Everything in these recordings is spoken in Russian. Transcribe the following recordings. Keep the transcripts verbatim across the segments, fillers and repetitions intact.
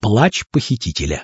Плач похитителя.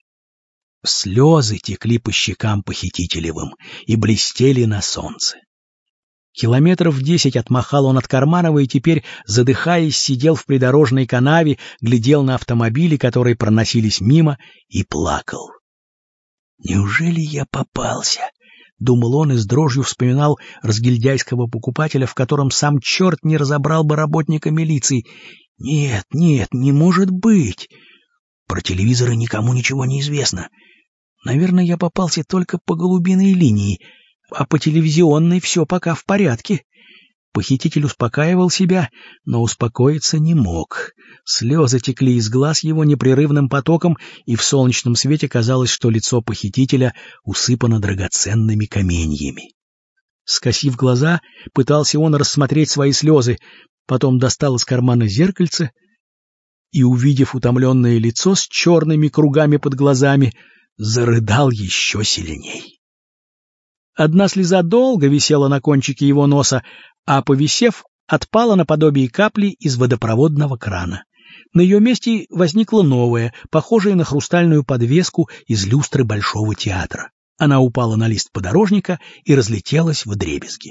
Слезы текли по щекам похитителевым и блестели на солнце. Километров десять отмахал он от Карманова и теперь, задыхаясь, сидел в придорожной канаве, глядел на автомобили, которые проносились мимо, и плакал. «Неужели я попался?» — думал он и с дрожью вспоминал разгильдяйского покупателя, в котором сам черт не разобрал бы работника милиции. «Нет, нет, не может быть! Про телевизоры никому ничего не известно. Наверное, я попался только по голубиной линии, а по телевизионной все пока в порядке». Похититель успокаивал себя, но успокоиться не мог. Слезы текли из глаз его непрерывным потоком, и в солнечном свете казалось, что лицо похитителя усыпано драгоценными каменьями. Скосив глаза, пытался он рассмотреть свои слезы, потом достал из кармана зеркальце и, увидев утомленное лицо с черными кругами под глазами, зарыдал еще сильней. Одна слеза долго висела на кончике его носа, а, повисев, отпала наподобие капли из водопроводного крана. На ее месте возникла новая, похожая на хрустальную подвеску из люстры Большого театра. Она упала на лист подорожника и разлетелась вдребезги.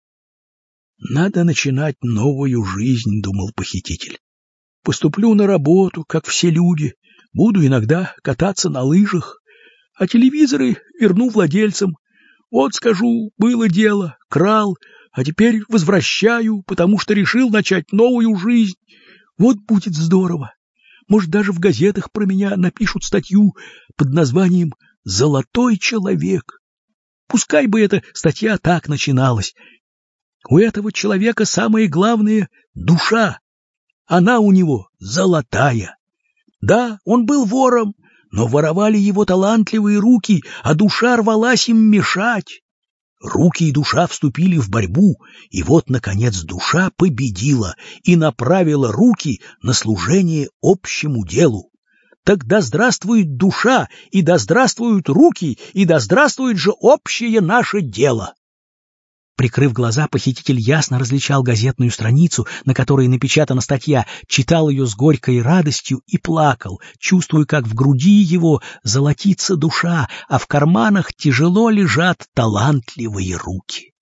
«Надо начинать новую жизнь», — думал похититель. «Поступлю на работу, как все люди, буду иногда кататься на лыжах, а телевизоры верну владельцам. Вот скажу, было дело, крал, а теперь возвращаю, потому что решил начать новую жизнь. Вот будет здорово. Может, даже в газетах про меня напишут статью под названием «Золотой человек». Пускай бы эта статья так начиналась. У этого человека самое главное — душа. Она у него золотая. Да, он был вором, но воровали его талантливые руки, а душа рвалась им мешать. Руки и душа вступили в борьбу, и вот, наконец, душа победила и направила руки на служение общему делу. Так да здравствует душа, и да здравствуют руки, и да здравствует же общее наше дело!» Прикрыв глаза, похититель ясно различал газетную страницу, на которой напечатана статья, читал ее с горькой радостью и плакал, чувствуя, как в груди его золотится душа, а в карманах тяжело лежат талантливые руки.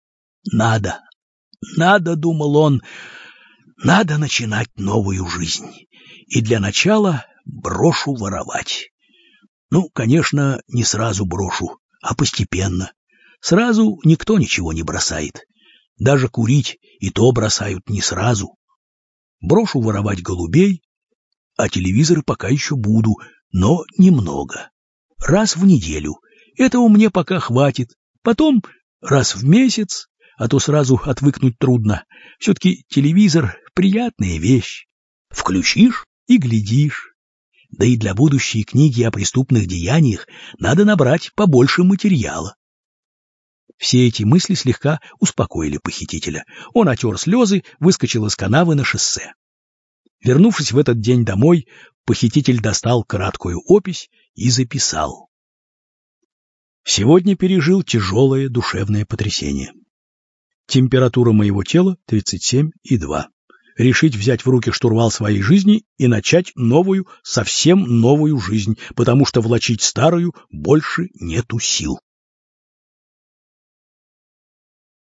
«Надо, надо, — думал он, — надо начинать новую жизнь, и для начала брошу воровать. Ну, конечно, не сразу брошу, а постепенно. Сразу никто ничего не бросает. Даже курить и то бросают не сразу. Брошу воровать голубей, а телевизоры пока еще буду, но немного. Раз в неделю. Этого мне пока хватит. Потом раз в месяц, а то сразу отвыкнуть трудно. Все-таки телевизор — приятная вещь. Включишь и глядишь. Да и для будущей книги о преступных деяниях надо набрать побольше материала. Все эти мысли слегка успокоили похитителя. Он отер слезы, выскочил из канавы на шоссе. Вернувшись в этот день домой, похититель достал краткую опись и записал. Сегодня пережил тяжелое душевное потрясение. Температура моего тела тридцать семь и два. Решить взять в руки штурвал своей жизни и начать новую, совсем новую жизнь, потому что влачить старую больше нету сил.